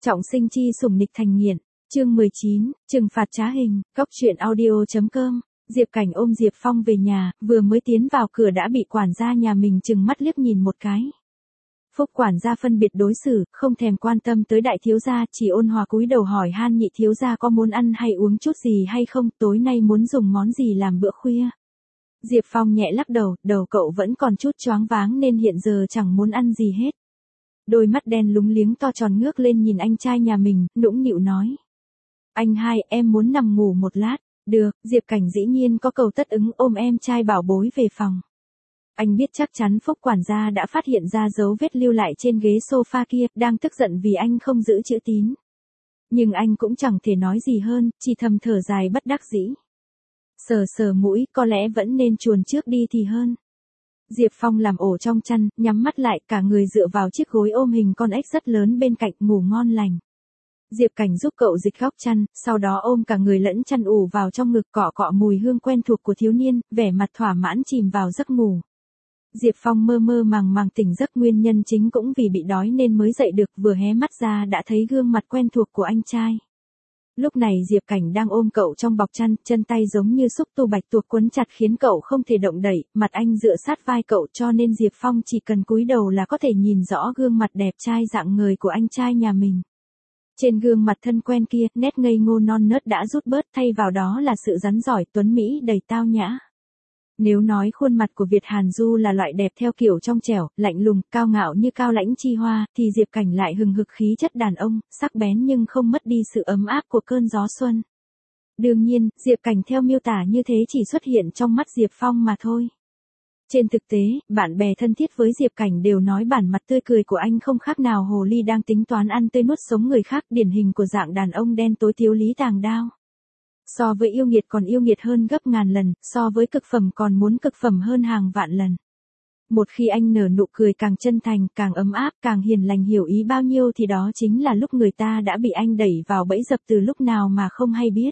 Trọng sinh chi sủng nịch thành nghiện. Chương 19, trừng phạt trá hình. Cóc truyện audio.com. Diệp Cảnh ôm Diệp Phong về nhà, vừa mới tiến vào cửa đã bị quản gia nhà mình trừng mắt liếc nhìn một cái. Phúc quản gia phân biệt đối xử, không thèm quan tâm tới đại thiếu gia, chỉ ôn hòa cúi đầu hỏi han nhị thiếu gia có muốn ăn hay uống chút gì hay không, tối nay muốn dùng món gì làm bữa khuya. Diệp Phong nhẹ lắc đầu, đầu cậu vẫn còn chút choáng váng nên hiện giờ chẳng muốn ăn gì hết. Đôi mắt đen lúng liếng to tròn ngước lên nhìn anh trai nhà mình, nũng nịu nói. Anh hai, em muốn nằm ngủ một lát. Được, Diệp Cảnh dĩ nhiên có cầu tất ứng ôm em trai bảo bối về phòng. Anh biết chắc chắn Phúc quản gia đã phát hiện ra dấu vết lưu lại trên ghế sofa kia, đang tức giận vì anh không giữ chữ tín. Nhưng anh cũng chẳng thể nói gì hơn, chỉ thầm thở dài bất đắc dĩ. Sờ sờ mũi, có lẽ vẫn nên chuồn trước đi thì hơn. Diệp Phong làm ổ trong chăn, nhắm mắt lại, cả người dựa vào chiếc gối ôm hình con ếch rất lớn bên cạnh, ngủ ngon lành. Diệp Cảnh giúp cậu dịch góc chăn, sau đó ôm cả người lẫn chăn ủ vào trong ngực, cọ cọ mùi hương quen thuộc của thiếu niên, vẻ mặt thỏa mãn chìm vào giấc ngủ. Diệp Phong mơ mơ màng màng tỉnh giấc, nguyên nhân chính cũng vì bị đói nên mới dậy được, vừa hé mắt ra đã thấy gương mặt quen thuộc của anh trai. Lúc này Diệp Cảnh đang ôm cậu trong bọc chăn, chân tay giống như xúc tu bạch tuộc quấn chặt khiến cậu không thể động đậy, mặt anh dựa sát vai cậu cho nên Diệp Phong chỉ cần cúi đầu là có thể nhìn rõ gương mặt đẹp trai rạng ngời của anh trai nhà mình. Trên gương mặt thân quen kia, nét ngây ngô non nớt đã rút bớt, thay vào đó là sự rắn giỏi tuấn mỹ đầy tao nhã. Nếu nói khuôn mặt của Việt Hàn Du là loại đẹp theo kiểu trong trẻo, lạnh lùng, cao ngạo như cao lãnh chi hoa, thì Diệp Cảnh lại hừng hực khí chất đàn ông, sắc bén nhưng không mất đi sự ấm áp của cơn gió xuân. Đương nhiên, Diệp Cảnh theo miêu tả như thế chỉ xuất hiện trong mắt Diệp Phong mà thôi. Trên thực tế, bạn bè thân thiết với Diệp Cảnh đều nói bản mặt tươi cười của anh không khác nào hồ ly đang tính toán ăn tươi nuốt sống người khác, điển hình của dạng đàn ông đen tối thiếu lý tàng đao. So với yêu nghiệt còn yêu nghiệt hơn gấp ngàn lần, so với cực phẩm còn muốn cực phẩm hơn hàng vạn lần. Một khi anh nở nụ cười càng chân thành, càng ấm áp, càng hiền lành hiểu ý bao nhiêu thì đó chính là lúc người ta đã bị anh đẩy vào bẫy dập từ lúc nào mà không hay biết.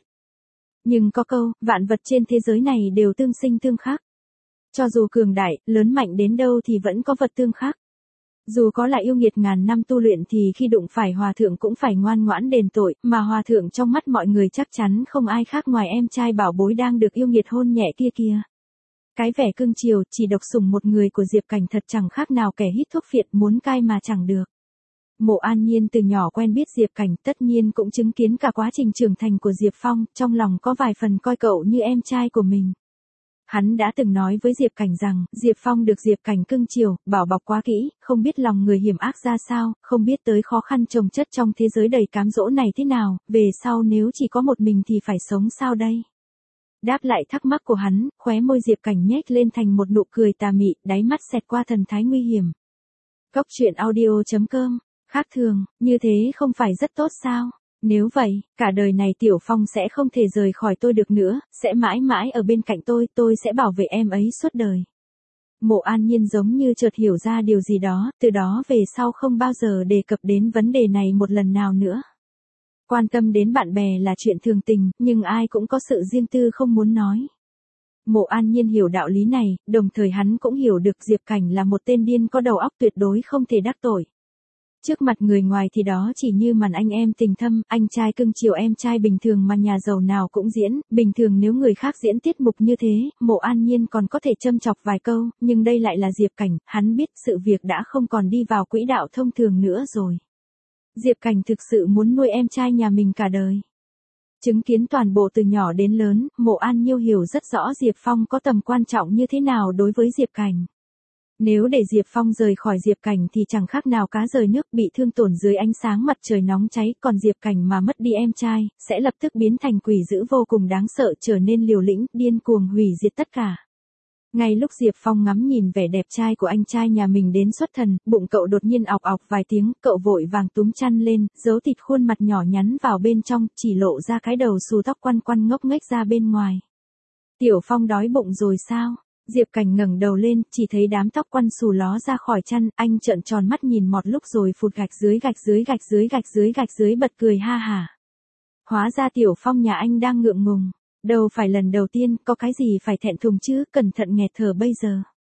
Nhưng có câu, vạn vật trên thế giới này đều tương sinh tương khắc. Cho dù cường đại, lớn mạnh đến đâu thì vẫn có vật tương khắc. Dù có là yêu nghiệt ngàn năm tu luyện thì khi đụng phải hòa thượng cũng phải ngoan ngoãn đền tội, mà hòa thượng trong mắt mọi người chắc chắn không ai khác ngoài em trai bảo bối đang được yêu nghiệt hôn nhẹ kia kìa. Cái vẻ cưng chiều, chỉ độc sủng một người của Diệp Cảnh thật chẳng khác nào kẻ hít thuốc phiện muốn cai mà chẳng được. Mộ An Nhiên từ nhỏ quen biết Diệp Cảnh, tất nhiên cũng chứng kiến cả quá trình trưởng thành của Diệp Phong, trong lòng có vài phần coi cậu như em trai của mình. Hắn đã từng nói với Diệp Cảnh rằng, Diệp Phong được Diệp Cảnh cưng chiều, bảo bọc quá kỹ, không biết lòng người hiểm ác ra sao, không biết tới khó khăn chồng chất trong thế giới đầy cám dỗ này thế nào, về sau nếu chỉ có một mình thì phải sống sao đây? Đáp lại thắc mắc của hắn, khóe môi Diệp Cảnh nhếch lên thành một nụ cười tà mị, đáy mắt xẹt qua thần thái nguy hiểm. Cóc truyện audio.com, khác thường, như thế không phải rất tốt sao? Nếu vậy, cả đời này Tiểu Phong sẽ không thể rời khỏi tôi được nữa, sẽ mãi mãi ở bên cạnh tôi sẽ bảo vệ em ấy suốt đời. Mộ An Nhiên giống như chợt hiểu ra điều gì đó, từ đó về sau không bao giờ đề cập đến vấn đề này một lần nào nữa. Quan tâm đến bạn bè là chuyện thường tình, nhưng ai cũng có sự riêng tư không muốn nói. Mộ An Nhiên hiểu đạo lý này, đồng thời hắn cũng hiểu được Diệp Cảnh là một tên điên có đầu óc tuyệt đối không thể đắc tội. Trước mặt người ngoài thì đó chỉ như màn anh em tình thâm, anh trai cưng chiều em trai bình thường mà nhà giàu nào cũng diễn, bình thường nếu người khác diễn tiết mục như thế, Mộ An Nhiên còn có thể châm chọc vài câu, nhưng đây lại là Diệp Cảnh, hắn biết sự việc đã không còn đi vào quỹ đạo thông thường nữa rồi. Diệp Cảnh thực sự muốn nuôi em trai nhà mình cả đời. Chứng kiến toàn bộ từ nhỏ đến lớn, Mộ An Nhiêu hiểu rất rõ Diệp Phong có tầm quan trọng như thế nào đối với Diệp Cảnh. Nếu để Diệp Phong rời khỏi Diệp Cảnh thì chẳng khác nào cá rời nước bị thương tổn dưới ánh sáng mặt trời nóng cháy, còn Diệp Cảnh mà mất đi em trai, sẽ lập tức biến thành quỷ dữ vô cùng đáng sợ, trở nên liều lĩnh, điên cuồng hủy diệt tất cả. Ngay lúc Diệp Phong ngắm nhìn vẻ đẹp trai của anh trai nhà mình đến xuất thần, bụng cậu đột nhiên ọc ọc vài tiếng, cậu vội vàng túm chăn lên, giấu thịt khuôn mặt nhỏ nhắn vào bên trong, chỉ lộ ra cái đầu xù tóc quăn quăn ngốc nghếch ra bên ngoài. Tiểu Phong đói bụng rồi sao? Diệp Cảnh ngẩng đầu lên, chỉ thấy đám tóc quăn xù ló ra khỏi chăn, anh trợn tròn mắt nhìn một lúc rồi phụt gạch dưới bật cười ha hả. Hóa ra Tiểu Phong nhà anh đang ngượng ngùng. Đâu phải lần đầu tiên, có cái gì phải thẹn thùng chứ, cẩn thận nghẹt thở bây giờ.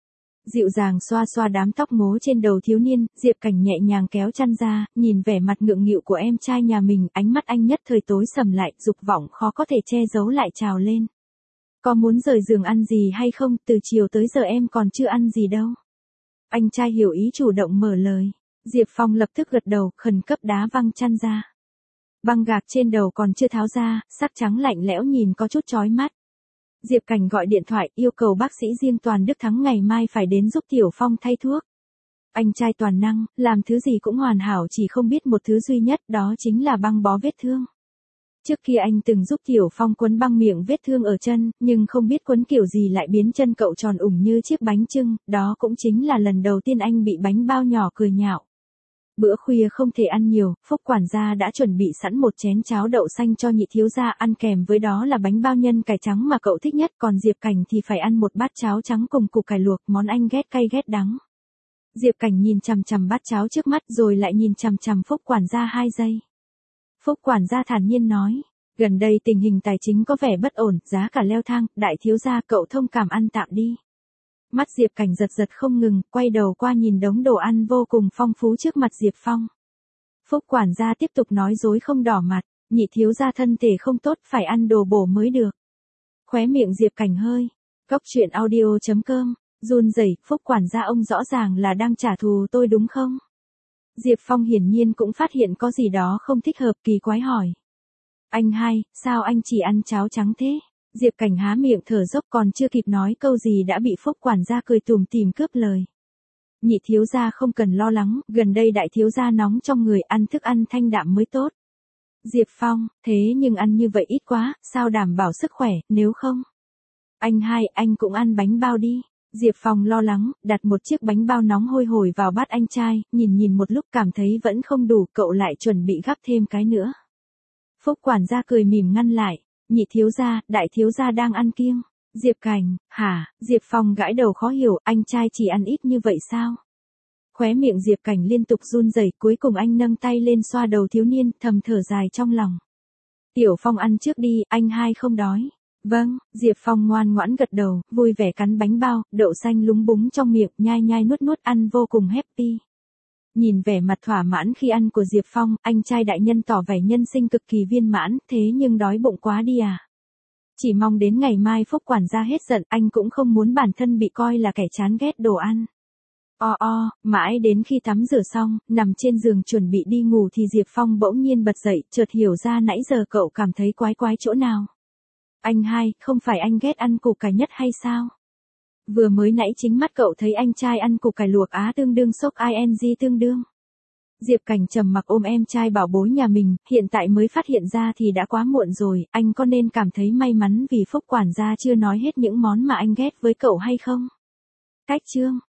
Dịu dàng xoa xoa đám tóc ngố trên đầu thiếu niên, Diệp Cảnh nhẹ nhàng kéo chăn ra, nhìn vẻ mặt ngượng nghịu của em trai nhà mình, ánh mắt anh nhất thời tối sầm lại, dục vọng khó có thể che giấu lại trào lên. Có muốn rời giường ăn gì hay không, từ chiều tới giờ em còn chưa ăn gì đâu. Anh trai hiểu ý chủ động mở lời. Diệp Phong lập tức gật đầu, khẩn cấp đá văng chăn ra. Băng gạc trên đầu còn chưa tháo ra, sắc trắng lạnh lẽo nhìn có chút chói mắt. Diệp Cảnh gọi điện thoại yêu cầu bác sĩ riêng Toàn Đức Thắng ngày mai phải đến giúp Tiểu Phong thay thuốc. Anh trai toàn năng, làm thứ gì cũng hoàn hảo, chỉ không biết một thứ duy nhất, đó chính là băng bó vết thương. Trước kia anh từng giúp Tiểu Phong quấn băng miệng vết thương ở chân, nhưng không biết quấn kiểu gì lại biến chân cậu tròn ủng như chiếc bánh chưng, đó cũng chính là lần đầu tiên anh bị bánh bao nhỏ cười nhạo. Bữa khuya không thể ăn nhiều, Phúc quản gia đã chuẩn bị sẵn một chén cháo đậu xanh cho nhị thiếu gia, ăn kèm với đó là bánh bao nhân cải trắng mà cậu thích nhất, còn Diệp Cảnh thì phải ăn một bát cháo trắng cùng củ cải luộc, món anh ghét cay ghét đắng. Diệp Cảnh nhìn chằm chằm bát cháo trước mắt rồi lại nhìn chằm chằm Phúc quản gia 2 giây. Phúc quản gia thản nhiên nói, gần đây tình hình tài chính có vẻ bất ổn, giá cả leo thang, đại thiếu gia cậu thông cảm ăn tạm đi. Mắt Diệp Cảnh giật giật không ngừng, quay đầu qua nhìn đống đồ ăn vô cùng phong phú trước mặt Diệp Phong. Phúc quản gia tiếp tục nói dối không đỏ mặt, nhị thiếu gia thân thể không tốt, phải ăn đồ bổ mới được. Khóe miệng Diệp Cảnh hơi. Cóc truyện audio.com, run rẩy, Phúc quản gia ông rõ ràng là đang trả thù tôi đúng không? Diệp Phong hiển nhiên cũng phát hiện có gì đó không thích hợp, kỳ quái hỏi. Anh hai, sao anh chỉ ăn cháo trắng thế? Diệp Cảnh há miệng thở dốc, còn chưa kịp nói câu gì đã bị Phúc quản gia cười tủm tỉm cướp lời. Nhị thiếu gia không cần lo lắng, gần đây đại thiếu gia nóng trong người, ăn thức ăn thanh đạm mới tốt. Diệp Phong, thế nhưng ăn như vậy ít quá, sao đảm bảo sức khỏe, nếu không? Anh hai, anh cũng ăn bánh bao đi. Diệp Phong lo lắng, đặt một chiếc bánh bao nóng hôi hổi vào bát anh trai, nhìn một lúc cảm thấy vẫn không đủ, cậu lại chuẩn bị gắp thêm cái nữa. Phúc quản gia cười mỉm ngăn lại, nhị thiếu gia, đại thiếu gia đang ăn kiêng. Diệp Cảnh, hả? Diệp Phong gãi đầu khó hiểu, anh trai chỉ ăn ít như vậy sao? Khóe miệng Diệp Cảnh liên tục run rẩy, cuối cùng anh nâng tay lên xoa đầu thiếu niên, thầm thở dài trong lòng. Tiểu Phong ăn trước đi, anh hai không đói. Vâng, Diệp Phong ngoan ngoãn gật đầu, vui vẻ cắn bánh bao, đậu xanh lúng búng trong miệng, nhai nhai nuốt nuốt ăn vô cùng happy. Nhìn vẻ mặt thỏa mãn khi ăn của Diệp Phong, anh trai đại nhân tỏ vẻ nhân sinh cực kỳ viên mãn, thế nhưng đói bụng quá đi à. Chỉ mong đến ngày mai Phúc quản gia hết giận, anh cũng không muốn bản thân bị coi là kẻ chán ghét đồ ăn. Mãi đến khi tắm rửa xong, nằm trên giường chuẩn bị đi ngủ thì Diệp Phong bỗng nhiên bật dậy, chợt hiểu ra nãy giờ cậu cảm thấy quái quái chỗ nào. Anh hai, không phải anh ghét ăn củ cải nhất hay sao? Vừa mới nãy chính mắt cậu thấy anh trai ăn củ cải luộc á tương đương sốc ing tương đương. Diệp Cảnh trầm mặc ôm em trai bảo bối nhà mình, hiện tại mới phát hiện ra thì đã quá muộn rồi, anh có nên cảm thấy may mắn vì Phúc quản gia chưa nói hết những món mà anh ghét với cậu hay không? Cách chương